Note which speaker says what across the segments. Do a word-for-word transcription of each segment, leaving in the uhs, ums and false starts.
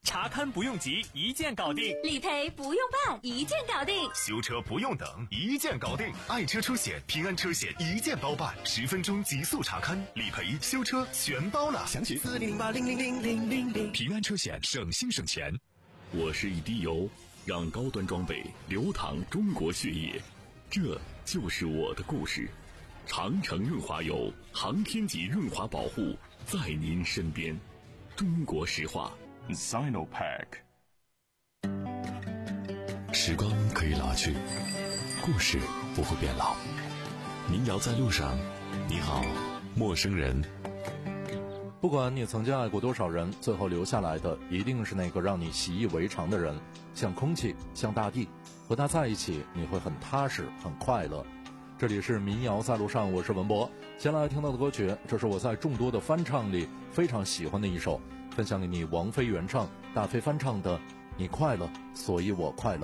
Speaker 1: 查勘不用急，一键搞定；
Speaker 2: 理赔不用办，一键搞定；
Speaker 3: 修车不用等，一键搞定。爱车车险、平安车险一键包办，十分钟极速查勘，理赔、修车全包了。
Speaker 4: 详情四零零八零零零零零零。
Speaker 3: 平安车险，省心省钱。
Speaker 5: 我是一滴油，让高端装备流淌中国血液，这就是我的故事。长城润滑油，航天级润滑保护，在您身边。中国石化
Speaker 6: Sinopec。
Speaker 7: 时光可以老去，故事不会变老。民谣在路上，你好，陌生人。
Speaker 8: 不管你曾经爱过多少人，最后留下来的一定是那个让你习以为常的人，像空气，像大地，和他在一起你会很踏实，很快乐。这里是民谣在路上，我是文博。先来听到的歌曲，这是我在众多的翻唱里非常喜欢的一首，分享给你王菲原唱，大飞翻唱的《你快乐，所以我快乐》。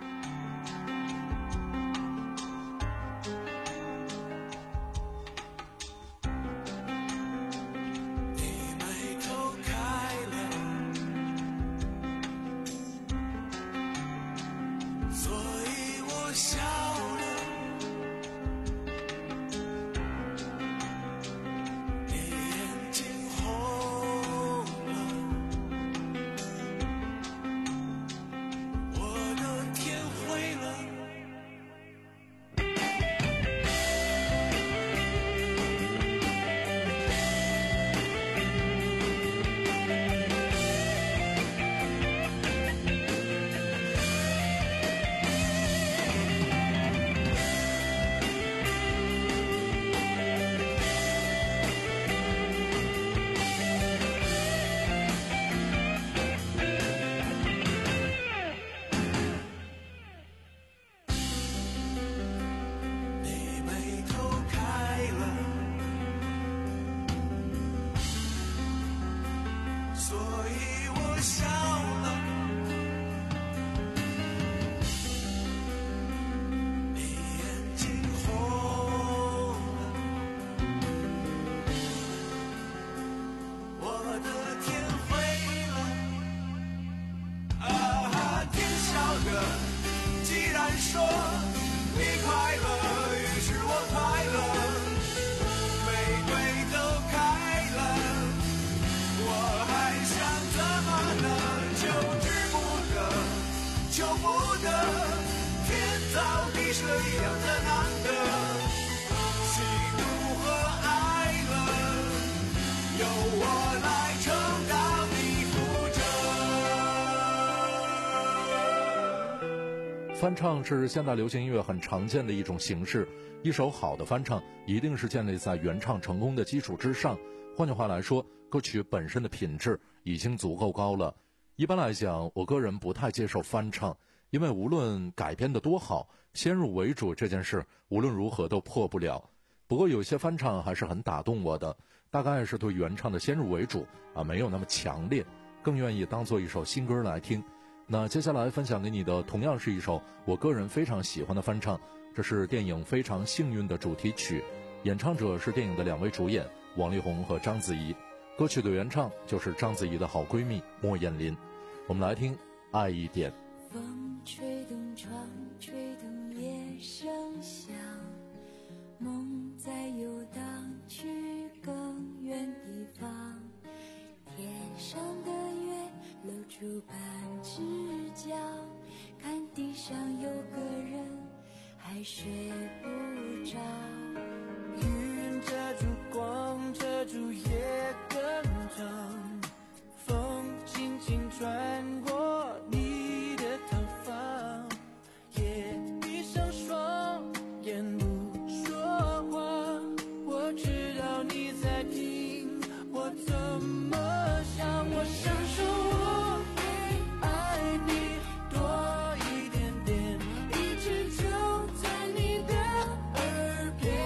Speaker 8: 翻唱是现代流行音乐很常见的一种形式，一首好的翻唱一定是建立在原唱成功的基础之上。换句话来说，歌曲本身的品质已经足够高了。一般来讲，我个人不太接受翻唱，因为无论改编的多好，先入为主这件事无论如何都破不了。不过有些翻唱还是很打动我的，大概是对原唱的先入为主啊，没有那么强烈，更愿意当做一首新歌来听。那接下来分享给你的同样是一首我个人非常喜欢的翻唱，这是电影《非常幸运》的主题曲，演唱者是电影的两位主演王力宏和章子怡，歌曲的原唱就是章子怡的好闺蜜莫艳琳。我们来听《爱一点》。
Speaker 9: 风吹动窗，吹动夜声响，梦在游荡去更远地方，天上的月露出半只脚，看地上有个人还睡不着，
Speaker 10: 云遮住光，遮住夜更长，风轻轻穿过你的头发，也闭上双眼不说话，我知道你在听我怎么想，我享受我比爱你多一点点，一直就在你的耳边，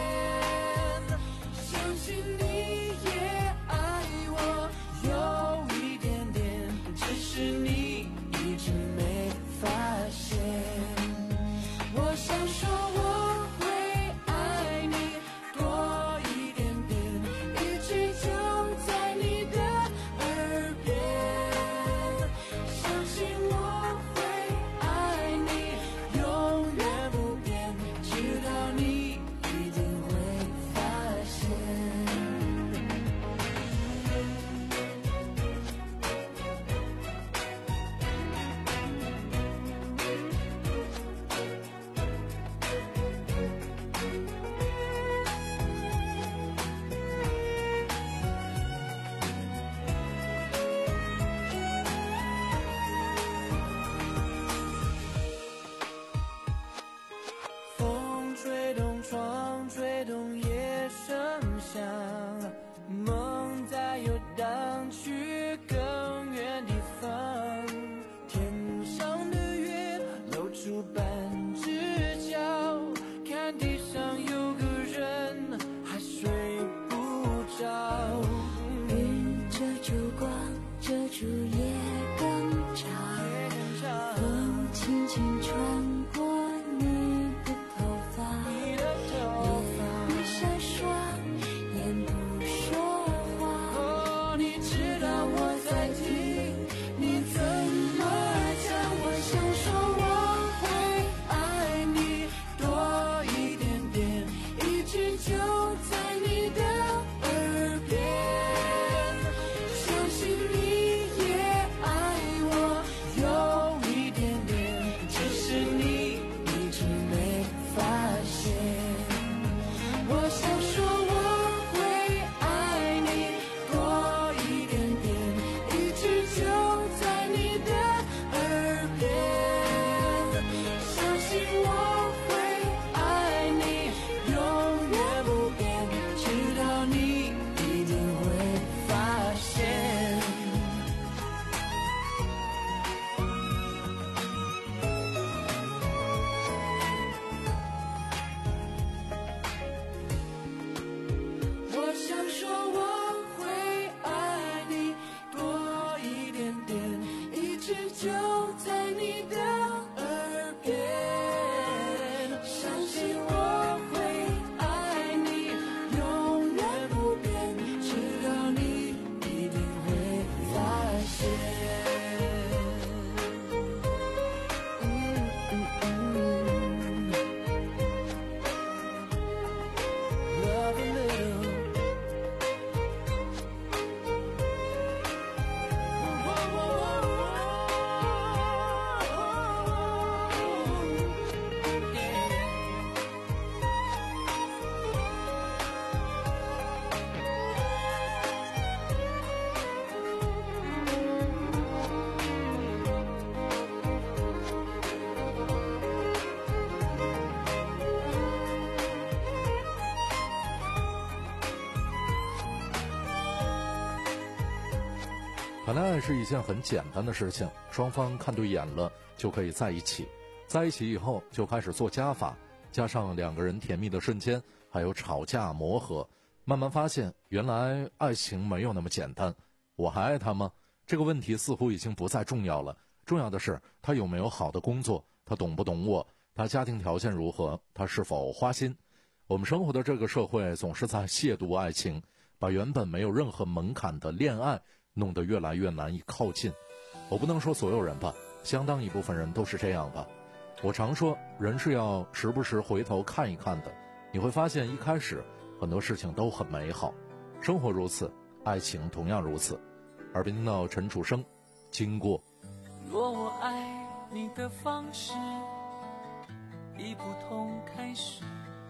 Speaker 8: 谈恋爱是一件很简单的事情，双方看对眼了就可以在一起，在一起以后就开始做加法，加上两个人甜蜜的瞬间，还有吵架磨合，慢慢发现原来爱情没有那么简单。我还爱他吗？这个问题似乎已经不再重要了，重要的是他有没有好的工作，他懂不懂我，他家庭条件如何，他是否花心。我们生活的这个社会总是在亵渎爱情，把原本没有任何门槛的恋爱弄得越来越难以靠近。我不能说所有人吧，相当一部分人都是这样吧。我常说，人是要时不时回头看一看的，你会发现一开始很多事情都很美好，生活如此，爱情同样如此。耳边听到陈楚生经过。
Speaker 10: 若我爱你的方式已不同开始，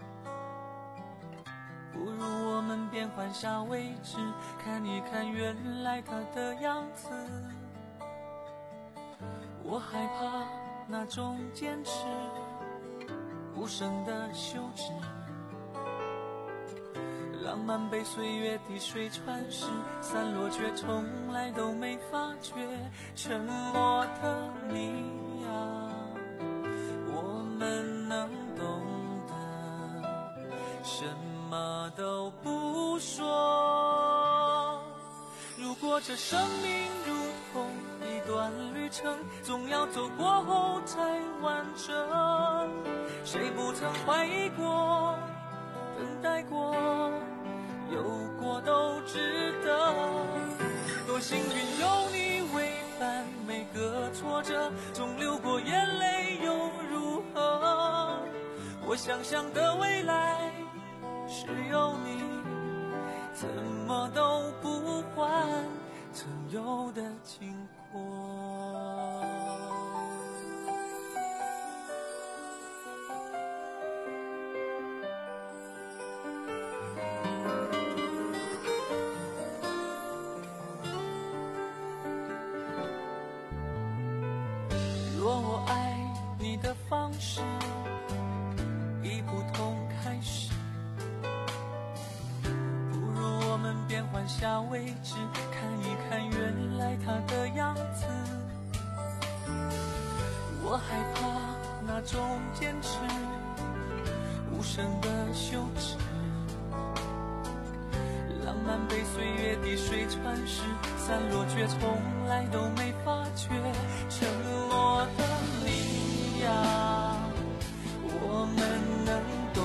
Speaker 10: 不如我们变换下位置，看一看原来它的样子。我害怕那种坚持无声的休止，浪漫被岁月滴水穿石，散落却从来都没发觉。沉默的你啊，我们能懂得什么都不说。如果这生命如同一段旅程，总要走过后才完整。谁不曾怀疑过，等待过，有过都值得。多幸运有你为伴，每个挫折总流过眼泪又如何？我想象的未来是有你，怎么都不换曾有的经过。若我爱你的方式已不同开始，不如我们变换下位置，看一看原来它的样子。我害怕那种坚持无声的休止，浪漫被岁月滴水穿石，散落却从来都没发觉。沉默的你呀，我们能懂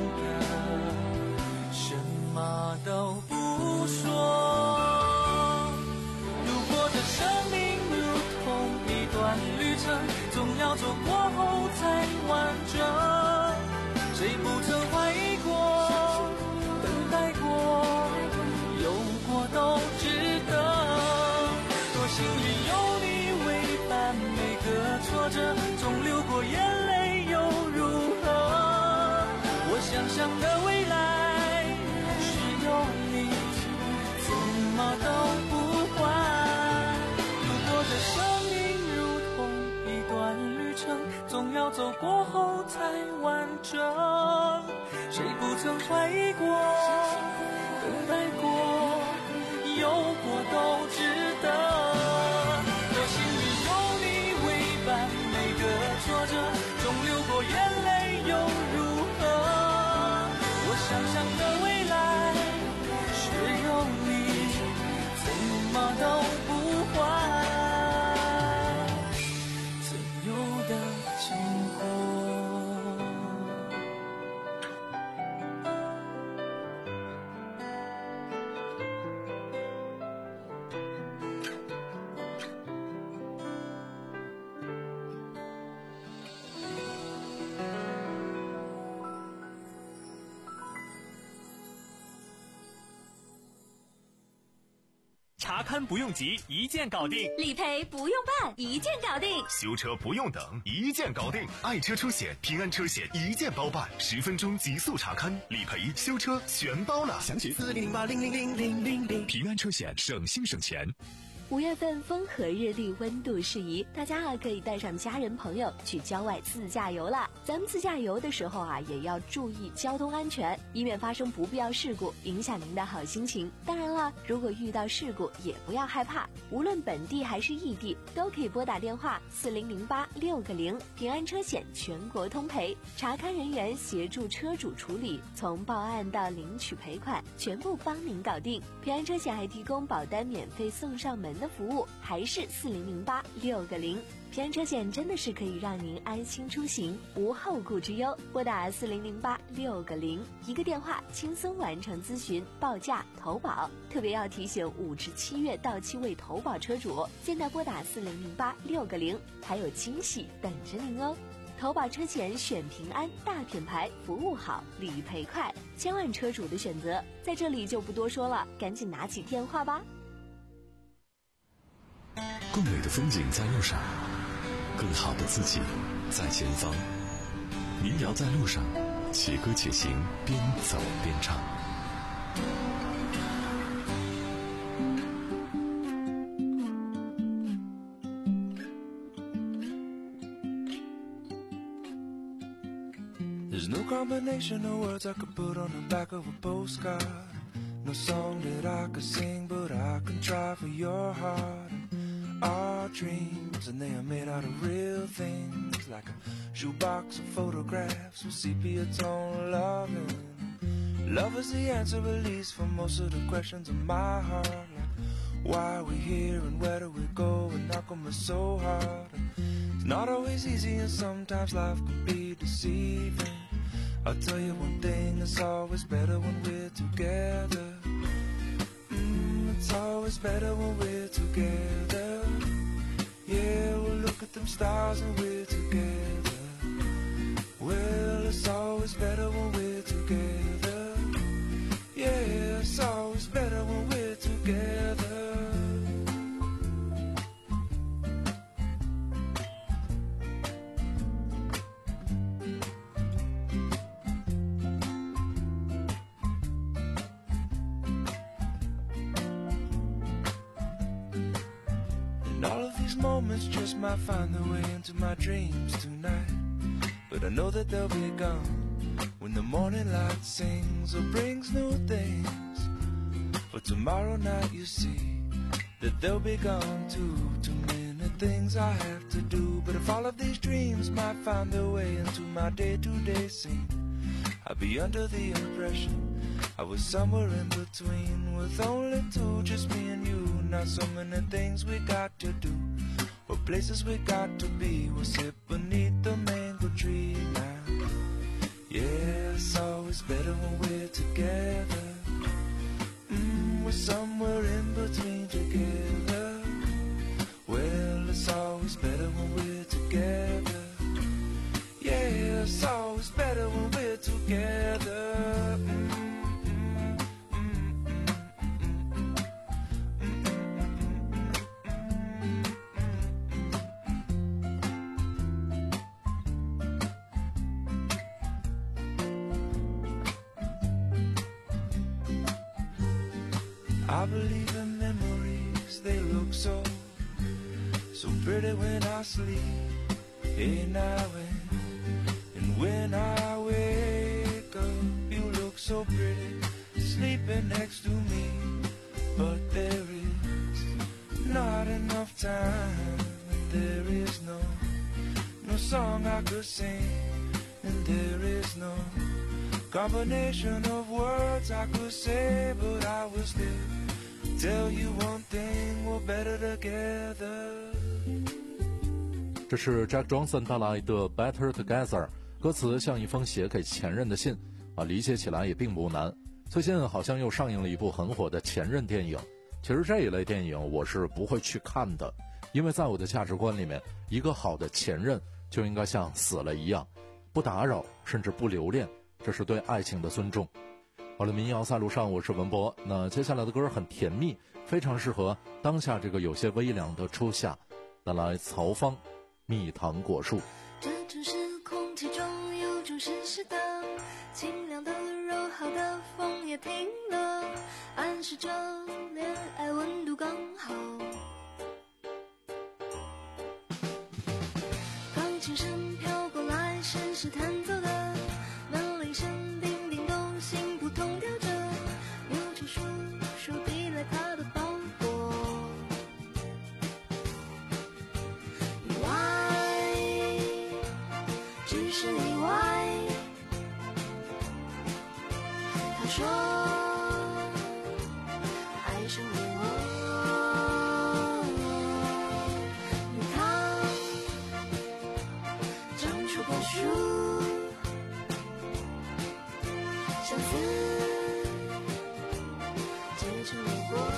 Speaker 10: 得什么都不说。如果这生命如同一段旅程，总要走过后才完整。谁不曾怀疑过，等待过，有过都值得。多幸运有你为伴，每个挫折总流过眼泪又如何？我想象的未来是有你，怎么都不换。如果这生命如同一段旅程，总要走过后才完整。谁不曾怀疑过，等待过，有过都值得。多幸运有你为伴，每个挫折总流过眼泪又如何？我想象的未来是有你，怎么都不换曾有的经过。
Speaker 1: 查勘不用急，一键搞定；
Speaker 2: 理赔不用办，一键搞定；
Speaker 3: 修车不用等，一键搞定。爱车出险，平安车险一键包办，十分钟极速查勘，理赔、修车全包了。详询
Speaker 4: 四零零八零零零零零零。
Speaker 3: 平安车险，省心省钱。
Speaker 2: 五月份风和日丽，温度适宜，大家啊可以带上家人朋友去郊外自驾游了。咱们自驾游的时候啊，也要注意交通安全，以免发生不必要事故，影响您的好心情。当然了，如果遇到事故也不要害怕，无论本地还是异地，都可以拨打电话四零零八六个零，平安车险全国通赔，查勘人员协助车主处理，从报案到领取赔款，全部帮您搞定。平安车险还提供保单免费送上门的服务，还是四零零八六个零。平安车险真的是可以让您安心出行，无后顾之忧。拨打四零零八六个零，一个电话轻松完成咨询、报价、投保。特别要提醒五至七月到期未投保车主，现在拨打四零零八六个零，还有惊喜等着您哦。投保车险选平安，大品牌，服务好，理赔快，千万车主的选择，在这里就不多说了，赶紧拿起电话吧。
Speaker 7: 更美的风景在路上，更好的自己在前方。民谣在路上，且歌且行，边走边唱。
Speaker 10: There's no combination of words I could put on the back of a postcard. No song that I could sing, but I can try for your heart. Our dreams, and they are made out of real things, like a shoebox of photographs with sepia tone loving. Love is the answer, at least, for most of the questions in my heart, like why are we here and where do we go, and how come it's so hard? It's not always easy, and sometimes life can be deceiving. I'll tell you one thing, it's always better when we're together. Mm, it's always better when we're together. Yeah, we'll look at them stars and we're together. Well, it's always better when we're together. Yeah, it's always better when we're together. All of these moments just might find their way into my dreams tonight, but I know that they'll be gone when the morning light sings or brings new things. For tomorrow night you see that they'll be gone too. Too many things I have to do, but if all of these dreams might find their way into my day-to-day scene, I'd be under the impression I was somewhere in between, with only two, just me and you. Not so many things we got to do, or places we got to be. We'll sit beneath the mango tree now. Yeah, it's always better when we're together. Mm, we're somewhere in between together. Well, it's always better when we're together. Yeah, it's always better when we're together. Mm. I believe in memories, they look so, so pretty when I sleep. Hey now and, and when I wake up, you look so pretty, sleeping next to me. But there is not enough time, and there is no, no song I could sing, and there is no combination of words I could say, but I will still tell you one thing, we're better together.
Speaker 8: 这是 Jack Johnson 带来的 Better Together， 歌词像一封写给前任的信啊，理解起来也并不难。最近好像又上映了一部很火的前任电影，其实这一类电影我是不会去看的，因为在我的价值观里面，一个好的前任就应该像死了一样，不打扰甚至不留恋，这是对爱情的尊重。好了，民谣在路上，我是文博。那接下来的歌很甜蜜，非常适合当下这个有些微凉的初夏。带来曹芳蜜糖果树。
Speaker 9: 这城市空气中有种湿湿的，清凉的柔好的风也停了，暗示着恋爱温度刚好， 琴声飘过来，绅士弹奏的门铃声叮叮咚，心扑通跳着，邮差叔叔递来他的包裹。意外，只是意外。他说爱上了我。树相思结成了果。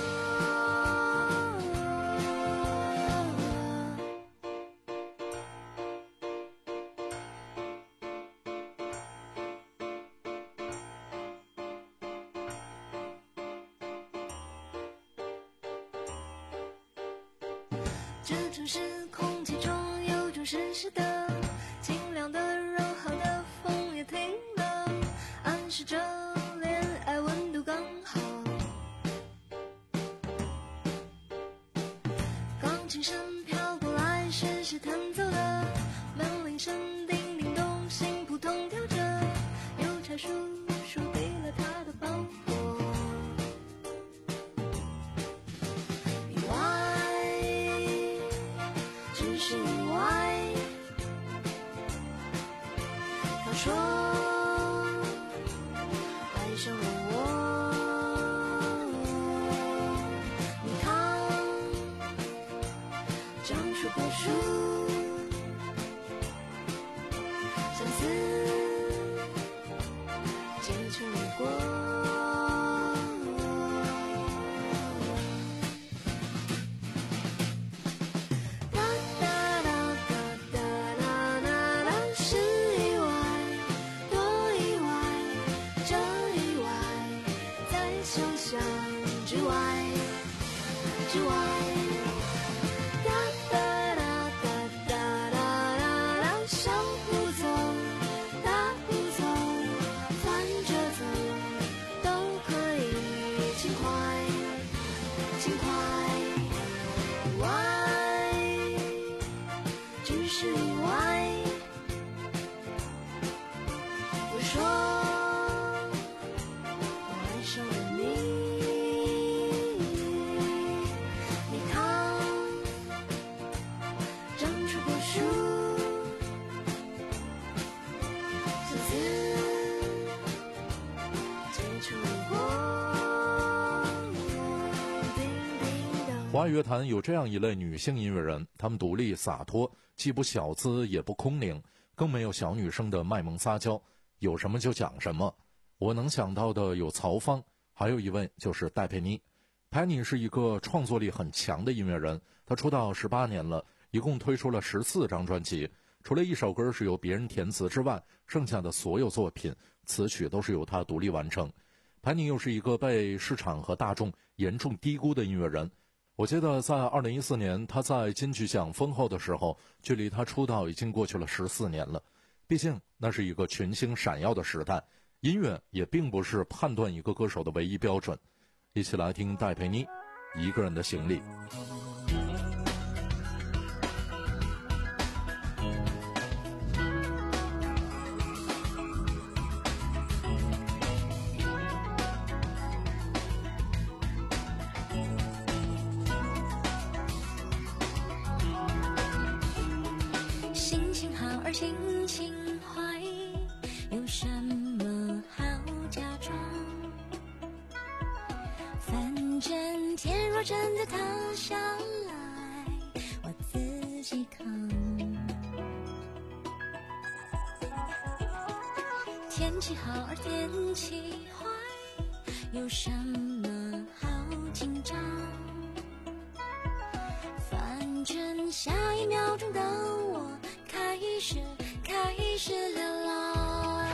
Speaker 9: 这城市空气中有种湿湿的清凉的柔和的风也停了，暗示着恋爱温度刚好。钢琴声飘过来，绅士弹奏的门铃声叮叮咚，心扑通跳着，邮差叔叔递了他的包裹。意外，只是意外。说爱上了我，你看长出果树，相思结成了果。之外，之外，哒哒哒哒哒哒哒哒，小步走，大步走，反着走，都可以轻快，轻快。意外，只是意外。我说，我爱上了你。
Speaker 8: 华语乐坛有这样一类女性音乐人，她们独立洒脱，既不小资也不空灵，更没有小女生的卖萌撒娇，有什么就讲什么。我能想到的有曹芳，还有一位就是戴佩妮。佩妮是一个创作力很强的音乐人，她出道十八年了，一共推出了十四张专辑，除了一首歌是由别人填词之外，剩下的所有作品词曲都是由她独立完成。佩妮又是一个被市场和大众严重低估的音乐人。我记得在二零一四年他在金曲奖封后的时候，距离他出道已经过去了十四年了。毕竟那是一个群星闪耀的时代，音乐也并不是判断一个歌手的唯一标准。一起来听戴佩妮一个人的行李。
Speaker 9: 心情坏，有什么好假装？反正天若真的塌下来，我自己扛。天气好而天气坏，有什么好紧张？反正下一秒钟的我开始开始流浪，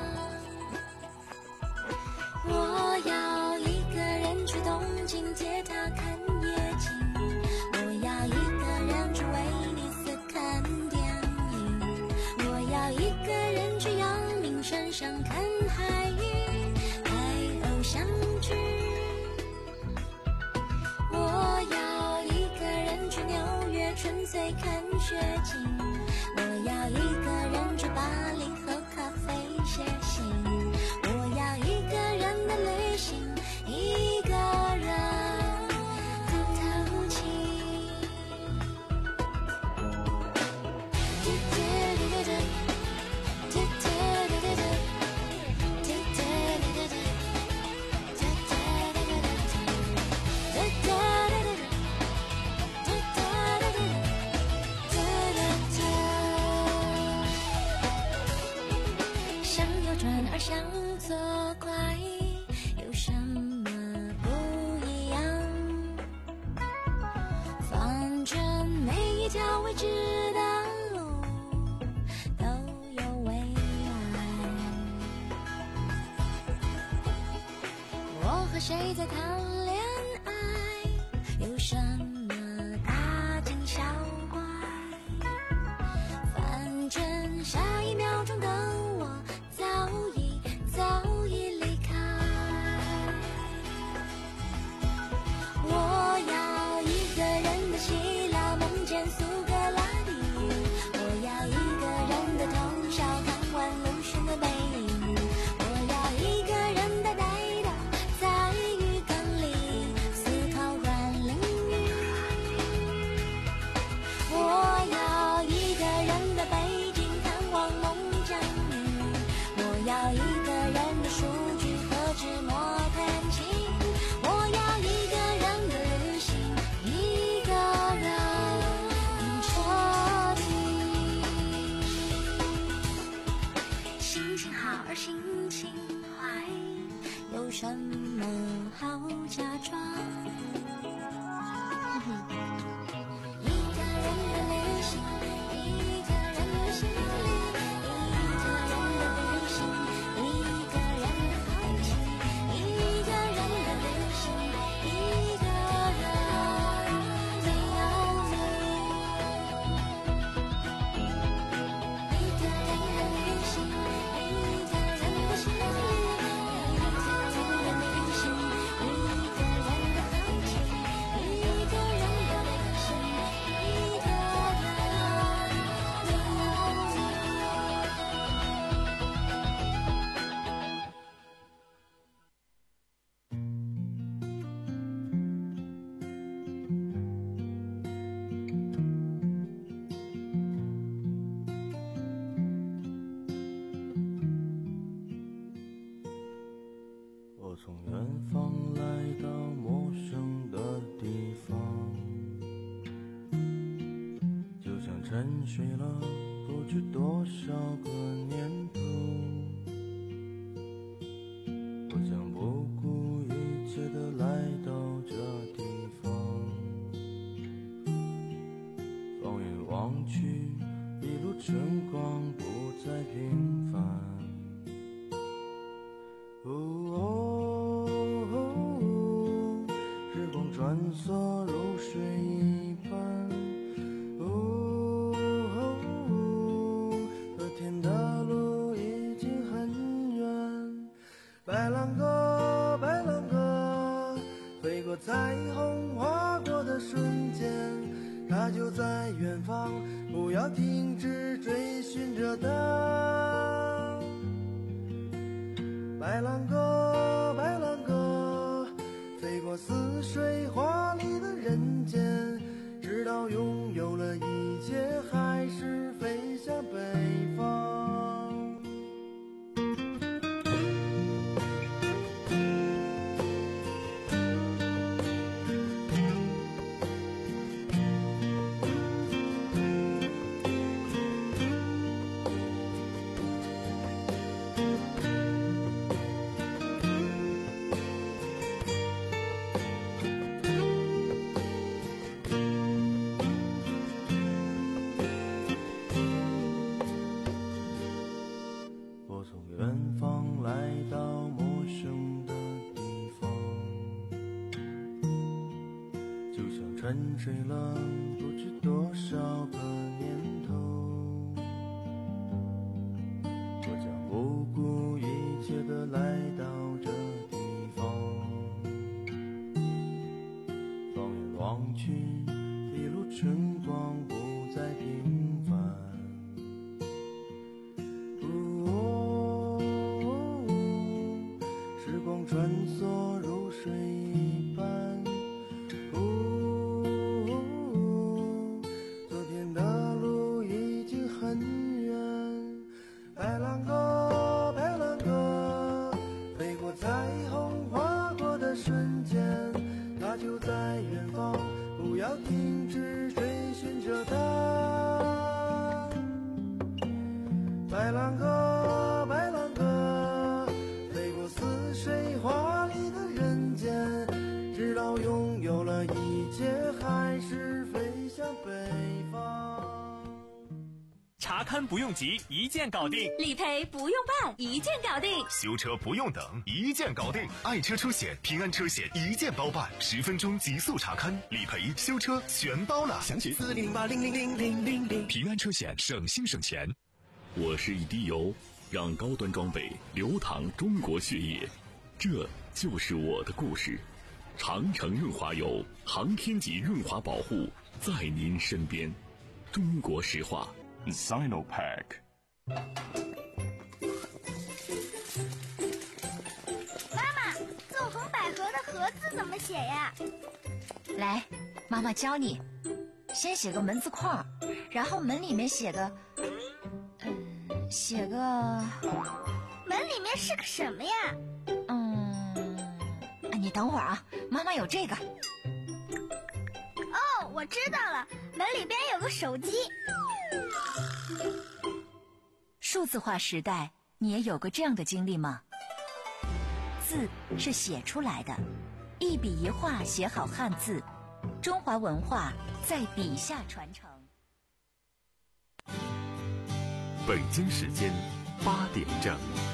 Speaker 9: 我要一个人去东京铁塔看夜景，我要一个人去威尼斯看电影，我要一个人去阳明山上看海鱼拍偶像剧，我要一个人去纽约纯粹看雪景，我要知的路都有未来。我和谁在谈恋爱，有什么大惊小怪？反正下一秒钟的我早已早已离开。我要一个人的希腊梦见苏格拉底，我要一个人的通宵看完鲁迅的背影，我要一个人呆呆的在浴缸里思考阮玲玉，我要一个人的北京看望孟姜女，我要一个人的数据和纸墨弹琴，我要一个人的旅行，一个人彻底。心情好而心情坏，有什么好假装？一个人的旅行，一个人的心里，一个人的旅行，一个人的好奇，一个人的旅行，一个人的要命。一个人的旅行，一个人的心里，一个人的旅行，一个人的好奇，一个人的旅行，一个人的要命。
Speaker 10: 我从远方来到陌生的地方，就像沉睡了不知多少个年头。我将不顾一切的来到这地方，放眼望去，一路晨光不再平凡。哦哦哦，时光穿梭如水一般。哦哦，昨天的路已经很远。白兰鸽，白兰鸽，飞过彩虹，划过的瞬间，它就在远方，不要停止追寻着它。白兰鸽，白兰鸽，飞过似水华丽的人间，直到拥有了一切，还是飞向北方。我从远方来到陌生的地方，就像沉睡了不知多少个年头。我将不顾一切的来到这地方，放眼望去，一路晨光不再平凡。时光穿梭如水一般。哦，昨天的路已经很远。白兰鸽，白兰鸽，飞过彩虹，划过的瞬间，它就在远方，不要停止追寻着它。白兰鸽，白兰鸽，飞过似水华丽的人间，直到拥有了一切，还是飞向北方。
Speaker 1: 查看不用急，一键搞定；
Speaker 2: 理赔不用办，一键搞定；
Speaker 3: 修车不用等，一键搞定。爱车出险，平安车险一键包办，十分钟极速查看，理赔、修车全包了。
Speaker 4: 详情四零零八零零零零零零。
Speaker 7: 平安车险，省心省钱。
Speaker 5: 我是一滴油，让高端装备流淌中国血液，这就是我的故事。长城润滑油，航天级润滑保护，在您身边。中国石化
Speaker 7: Sinopack。
Speaker 6: 妈妈，纵横捭阖的阖字怎么写呀？
Speaker 11: 来，妈妈教你。先写个门字框，然后门里面写个，嗯，写个。
Speaker 6: 门里面是个什么呀？
Speaker 11: 嗯，你等会儿啊，妈妈有这个。
Speaker 6: 哦，我知道了，门里边有个手机。
Speaker 11: 数字化时代，你也有过这样的经历吗？字是写出来的，一笔一画写好汉字，中华文化在笔下传承。
Speaker 3: 北京时间八点整。